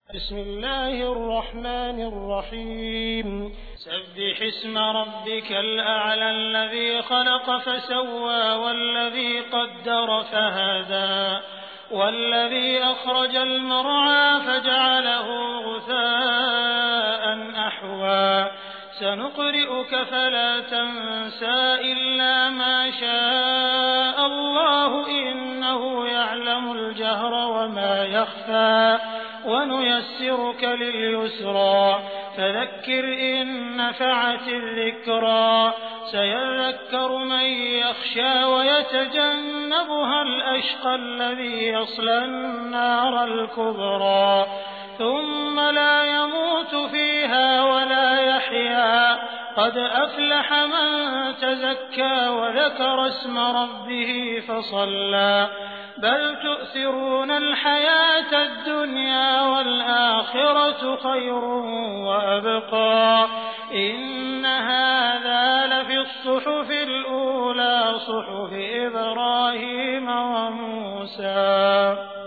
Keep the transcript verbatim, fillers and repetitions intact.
بسم الله الرحمن الرحيم سبح اسم ربك الأعلى الذي خلق فسوى والذي قدر فهدى والذي أخرج المرعى فجعله غثاء أحوى سنقرئك فلا تنسى إلا ما شاء الله إنه يعلم الجهر وما يخفى ونيسرك لليسرى فذكر إن نفعت الذكرى سيذكر من يخشى ويتجنبها الأشقى الذي يصلى النار الكبرى ثم لا يموت فيها ولا يحيا قد أفلح من تزكى وذكر اسم ربه فصلى بل تؤثرون الحياة الدنيا والآخرة خير وأبقى إن هذا لفي الصحف الأولى صحف إبراهيم وموسى.